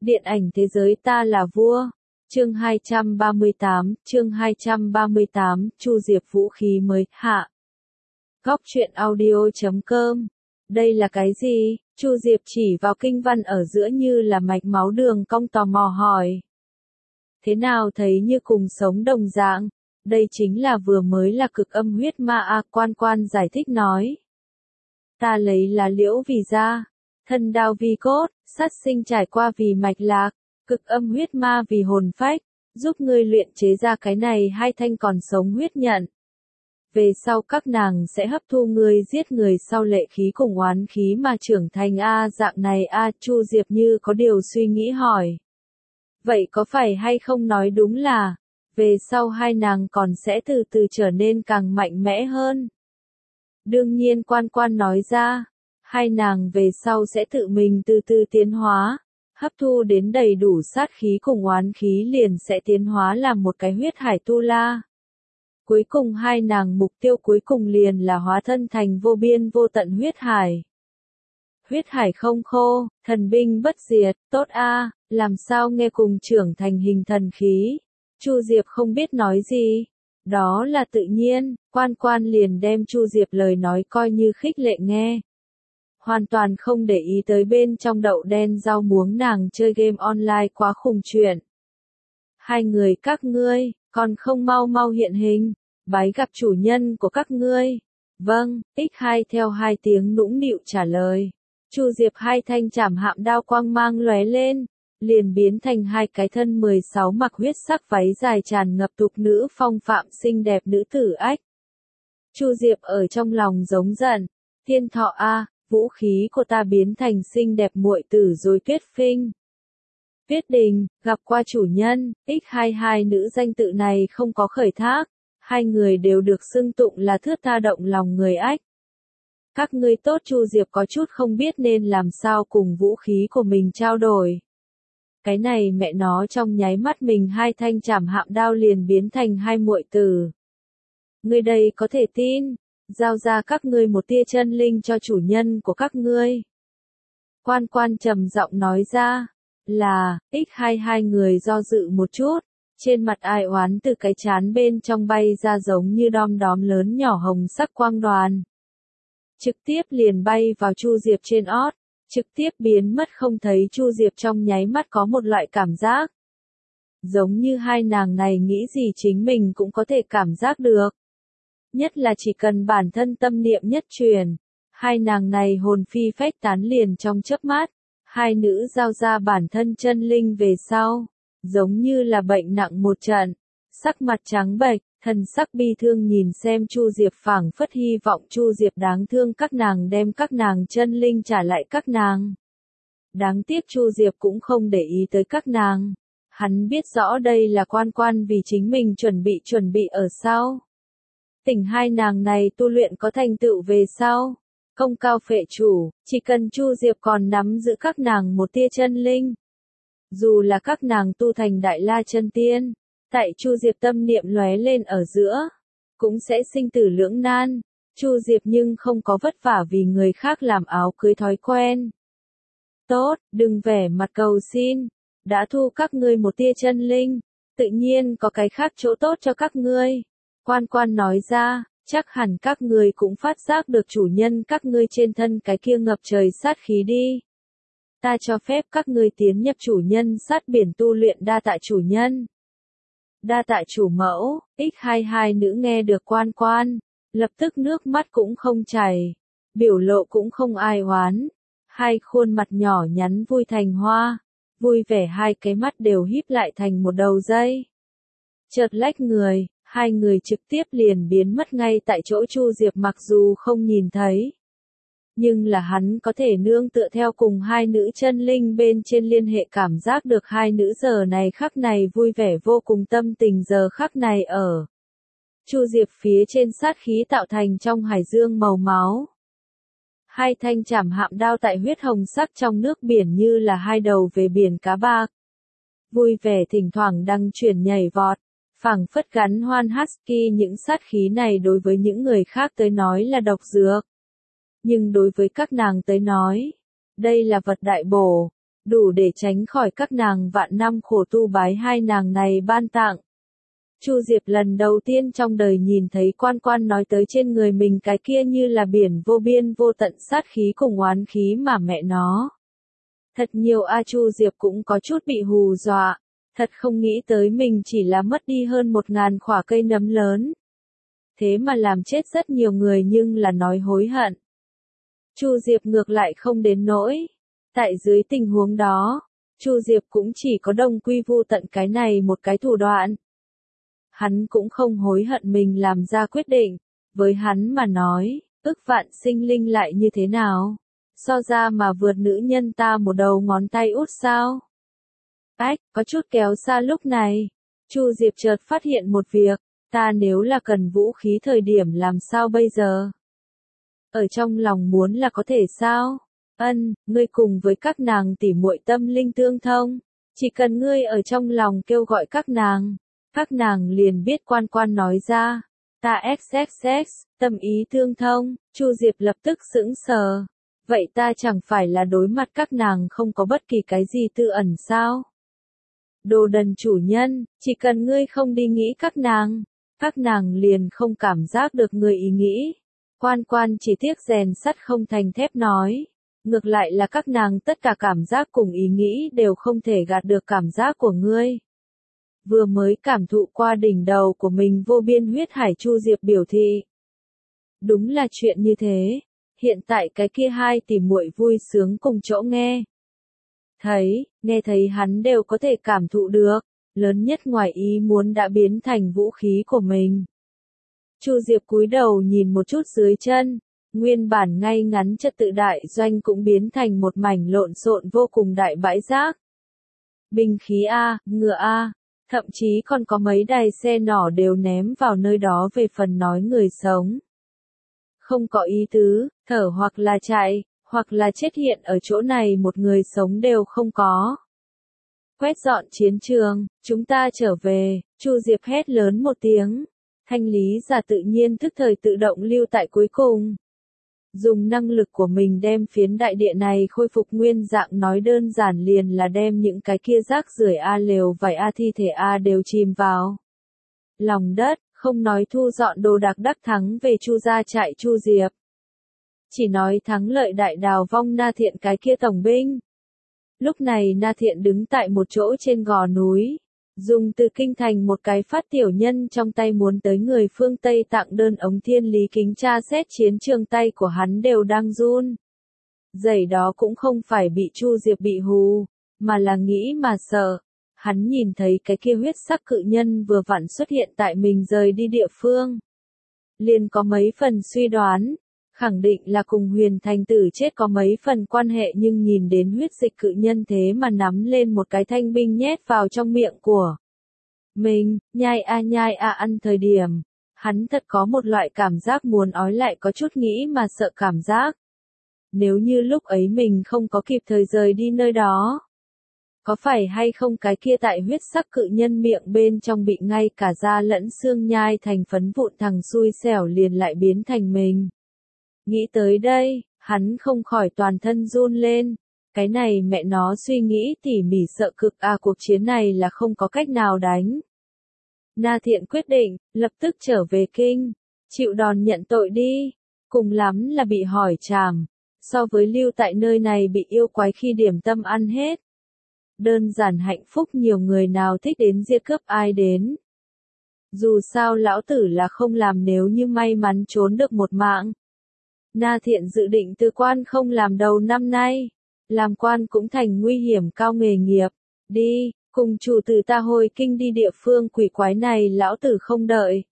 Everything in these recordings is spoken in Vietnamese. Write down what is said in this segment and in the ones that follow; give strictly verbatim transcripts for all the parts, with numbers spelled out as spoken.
Điện ảnh thế giới ta là vua. Chương hai trăm ba mươi tám, chương hai trăm ba mươi tám, Chu Diệp vũ khí mới, hạ. Góc truyện audio chấm com. Đây là cái gì? Chu Diệp chỉ vào kinh văn ở giữa như là mạch máu đường cong tò mò hỏi. Thế nào thấy như cùng sống đồng dạng? Đây chính là vừa mới là cực âm huyết ma a, Quan Quan giải thích nói. Ta lấy là liễu vì da, thân đao vì cốt, sát sinh trải qua vì mạch lạc, cực âm huyết ma vì hồn phách, giúp ngươi luyện chế ra cái này hai thanh còn sống huyết nhận. Về sau các nàng sẽ hấp thu ngươi giết người sau lệ khí cùng oán khí mà trưởng thành a, dạng này a, Chu Diệp như có điều suy nghĩ hỏi. Vậy có phải hay không nói đúng là, về sau hai nàng còn sẽ từ từ trở nên càng mạnh mẽ hơn? Đương nhiên Quan Quan nói ra, hai nàng về sau sẽ tự mình từ từ tiến hóa, hấp thu đến đầy đủ sát khí cùng oán khí liền sẽ tiến hóa làm một cái huyết hải tu la. Cuối cùng hai nàng mục tiêu cuối cùng liền là hóa thân thành vô biên vô tận huyết hải. Huyết hải không khô, thần binh bất diệt, tốt a, làm sao nghe cùng trưởng thành hình thần khí. Chu Diệp không biết nói gì. Đó là tự nhiên, Quan Quan liền đem Chu Diệp lời nói coi như khích lệ nghe. Hoàn toàn không để ý tới bên trong đậu đen rau muống nàng chơi game online quá khùng chuyện. Hai người các ngươi, còn không mau mau hiện hình, bái gặp chủ nhân của các ngươi. Vâng, ích hai theo hai tiếng nũng nịu trả lời. Chu Diệp hai thanh chảm hạm đao quang mang lóe lên, liền biến thành hai cái thân mười sáu mặc huyết sắc váy dài tràn ngập tục nữ phong phạm xinh đẹp nữ tử ách. Chu Diệp ở trong lòng giống giận, thiên thọ a, vũ khí của ta biến thành xinh đẹp muội tử rồi Tuyết Phinh. Tuyết Đình, gặp qua chủ nhân, ích hai hai nữ danh tự này không có khởi thác, hai người đều được xưng tụng là thướt tha động lòng người ách. Các ngươi tốt. Chu Diệp có chút không biết nên làm sao cùng vũ khí của mình trao đổi. Cái này mẹ nó trong nháy mắt mình hai thanh chảm hạm đao liền biến thành hai muội tử. Ngươi đây có thể tin, giao ra các ngươi một tia chân linh cho chủ nhân của các ngươi. Quan Quan trầm giọng nói ra, là, ích hai hai người do dự một chút, trên mặt ai oán từ cái chán bên trong bay ra giống như đom đóm lớn nhỏ hồng sắc quang đoàn. Trực tiếp liền bay vào Chu Diệp trên ót, trực tiếp biến mất không thấy. Chu Diệp trong nháy mắt có một loại cảm giác. Giống như hai nàng này nghĩ gì chính mình cũng có thể cảm giác được. Nhất là chỉ cần bản thân tâm niệm nhất truyền, hai nàng này hồn phi phách tán liền trong chớp mắt, hai nữ giao ra bản thân chân linh về sau, giống như là bệnh nặng một trận, sắc mặt trắng bệch, thần sắc bi thương nhìn xem Chu Diệp phảng phất hy vọng Chu Diệp đáng thương các nàng đem các nàng chân linh trả lại các nàng. Đáng tiếc Chu Diệp cũng không để ý tới các nàng, hắn biết rõ đây là Quan Quan vì chính mình chuẩn bị chuẩn bị ở sau. Tỉnh hai nàng này tu luyện có thành tựu về sau, công cao phệ chủ, chỉ cần Chu Diệp còn nắm giữ các nàng một tia chân linh. Dù là các nàng tu thành đại la chân tiên, tại Chu Diệp tâm niệm lóe lên ở giữa, cũng sẽ sinh tử lưỡng nan. Chu Diệp nhưng không có vất vả vì người khác làm áo cưới thói quen. Tốt, đừng vẻ mặt cầu xin, đã thu các ngươi một tia chân linh, tự nhiên có cái khác chỗ tốt cho các ngươi. Quan Quan nói ra, chắc hẳn các ngươi cũng phát giác được chủ nhân các ngươi trên thân cái kia ngập trời sát khí đi. Ta cho phép các ngươi tiến nhập chủ nhân sát biển tu luyện. Đa tạ chủ nhân. Đa tạ chủ mẫu. ích hai hai nữ nghe được Quan Quan, lập tức nước mắt cũng không chảy, biểu lộ cũng không ai oán, hai khuôn mặt nhỏ nhắn vui thành hoa, vui vẻ hai cái mắt đều híp lại thành một đầu dây. Chợt lách người, hai người trực tiếp liền biến mất ngay tại chỗ. Chu Diệp mặc dù không nhìn thấy, nhưng là hắn có thể nương tựa theo cùng hai nữ chân linh bên trên liên hệ cảm giác được hai nữ giờ này khắc này vui vẻ vô cùng, tâm tình giờ khắc này ở. Chu Diệp phía trên sát khí tạo thành trong hải dương màu máu. Hai thanh chảm hạm đao tại huyết hồng sắc trong nước biển như là hai đầu về biển cá bạc. Vui vẻ thỉnh thoảng đăng chuyển nhảy vọt, phảng phất gắn hoan husky. Những sát khí này đối với những người khác tới nói là độc dược. Nhưng đối với các nàng tới nói, đây là vật đại bổ. đủ để tránh khỏi các nàng vạn năm khổ tu bái hai nàng này ban tặng. Chu Diệp lần đầu tiên trong đời nhìn thấy Quan Quan nói tới trên người mình cái kia như là biển vô biên vô tận sát khí cùng oán khí mà mẹ nó. Thật nhiều a Chu Diệp cũng có chút bị hù dọa, thật không nghĩ tới mình chỉ là mất đi hơn một ngàn khỏa cây nấm lớn. Thế mà làm chết rất nhiều người nhưng là nói hối hận. Chu Diệp ngược lại không đến nỗi. Tại dưới tình huống đó, Chu Diệp cũng chỉ có đồng quy vu tận cái này một cái thủ đoạn. Hắn cũng không hối hận mình làm ra quyết định, với hắn mà nói, ức vạn sinh linh lại như thế nào? So ra mà vượt nữ nhân ta một đầu ngón tay út sao? Ách, có chút kéo xa lúc này, Chu Diệp chợt phát hiện một việc, ta nếu là cần vũ khí thời điểm làm sao bây giờ? Ở trong lòng muốn là có thể sao? Ân, ngươi cùng với các nàng tỉ muội tâm linh tương thông, chỉ cần ngươi ở trong lòng kêu gọi các nàng, các nàng liền biết Quan Quan nói ra, ta xx xx, tâm ý tương thông, Chu Diệp lập tức sững sờ, vậy ta chẳng phải là đối mặt các nàng không có bất kỳ cái gì tư ẩn sao? Đồ đần chủ nhân, chỉ cần ngươi không đi nghĩ các nàng, các nàng liền không cảm giác được người ý nghĩ. Quan Quan chỉ tiếc rèn sắt không thành thép nói, ngược lại là các nàng tất cả cảm giác cùng ý nghĩ đều không thể gạt được cảm giác của ngươi. Vừa mới cảm thụ qua đỉnh đầu của mình vô biên huyết hải Chu Diệp biểu thị. Đúng là chuyện như thế, hiện tại cái kia hai tỷ muội vui sướng cùng chỗ nghe. Thấy, nghe thấy hắn đều có thể cảm thụ được, lớn nhất ngoài ý muốn đã biến thành vũ khí của mình. Chu Diệp cúi đầu nhìn một chút dưới chân, nguyên bản ngay ngắn trật tự đại doanh cũng biến thành một mảnh lộn xộn vô cùng đại bãi rác. Binh khí A, ngựa A, thậm chí còn có mấy đài xe nỏ đều ném vào nơi đó về phần nói người sống. Không có ý tứ, thở hoặc là chạy, hoặc là chết hiện ở chỗ này một người sống đều không có. Quét dọn chiến trường, chúng ta trở về, Chu Diệp hét lớn một tiếng. Thanh lý giả tự nhiên thức thời tự động lưu tại cuối cùng. Dùng năng lực của mình đem phiến đại địa này khôi phục nguyên dạng nói đơn giản liền là đem những cái kia rác rưởi A lều vải A thi thể A đều chìm vào lòng đất, không nói thu dọn đồ đạc đắc thắng về Chu gia trại Chu Diệp. Chỉ nói thắng lợi đại đào vong Na Thiện cái kia tổng binh. Lúc này Na Thiện đứng tại một chỗ trên gò núi, dùng từ kinh thành một cái phát tiểu nhân trong tay muốn tới người phương Tây tặng đơn ống thiên lý kính tra xét chiến trường tay của hắn đều đang run. Giày đó cũng không phải bị Chu Diệp bị hù, mà là nghĩ mà sợ. Hắn nhìn thấy cái kia huyết sắc cự nhân vừa vặn xuất hiện tại mình rời đi địa phương. Liền có mấy phần suy đoán, khẳng định là cùng Huyền Thành Tử chết có mấy phần quan hệ nhưng nhìn đến huyết dịch cự nhân thế mà nắm lên một cái thanh binh nhét vào trong miệng của mình, nhai a nhai a ăn thời điểm. Hắn thật có một loại cảm giác muốn ói lại có chút nghĩ mà sợ cảm giác. Nếu như lúc ấy mình không có kịp thời rời đi nơi đó. Có phải hay không cái kia tại huyết sắc cự nhân miệng bên trong bị ngay cả da lẫn xương nhai thành phấn vụn thằng xui xẻo liền lại biến thành mình. Nghĩ tới đây, hắn không khỏi toàn thân run lên. Cái này mẹ nó suy nghĩ tỉ mỉ sợ cực à cuộc chiến này là không có cách nào đánh. Na Thiện quyết định, lập tức trở về kinh. Chịu đòn nhận tội đi. Cùng lắm là bị hỏi trảm. So với lưu tại nơi này bị yêu quái khi điểm tâm ăn hết. Đơn giản hạnh phúc nhiều người nào thích đến giết cướp ai đến. Dù sao lão tử là không làm nếu như may mắn trốn được một mạng. Na Thiện dự định từ quan không làm đầu năm nay. Làm quan cũng thành nguy hiểm cao nghề nghiệp. Đi, cùng chủ tử ta hồi kinh đi địa phương quỷ quái này lão tử không đợi.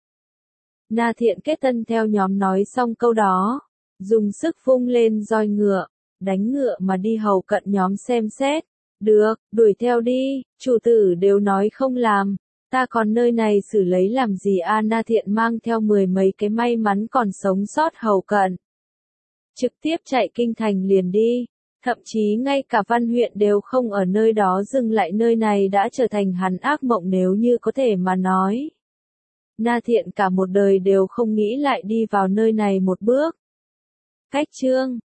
Na Thiện kết tân theo nhóm nói xong câu đó. Dùng sức vung lên roi ngựa. Đánh ngựa mà đi hầu cận nhóm xem xét. Được, đuổi theo đi, chủ tử đều nói không làm. Ta còn nơi này xử lấy làm gì a Na Thiện mang theo mười mấy cái may mắn còn sống sót hầu cận. Trực tiếp chạy kinh thành liền đi. Thậm chí ngay cả Văn huyện đều không ở nơi đó dừng lại nơi này đã trở thành hắn ác mộng nếu như có thể mà nói. Na Thiện cả một đời đều không nghĩ lại đi vào nơi này một bước. Cách chương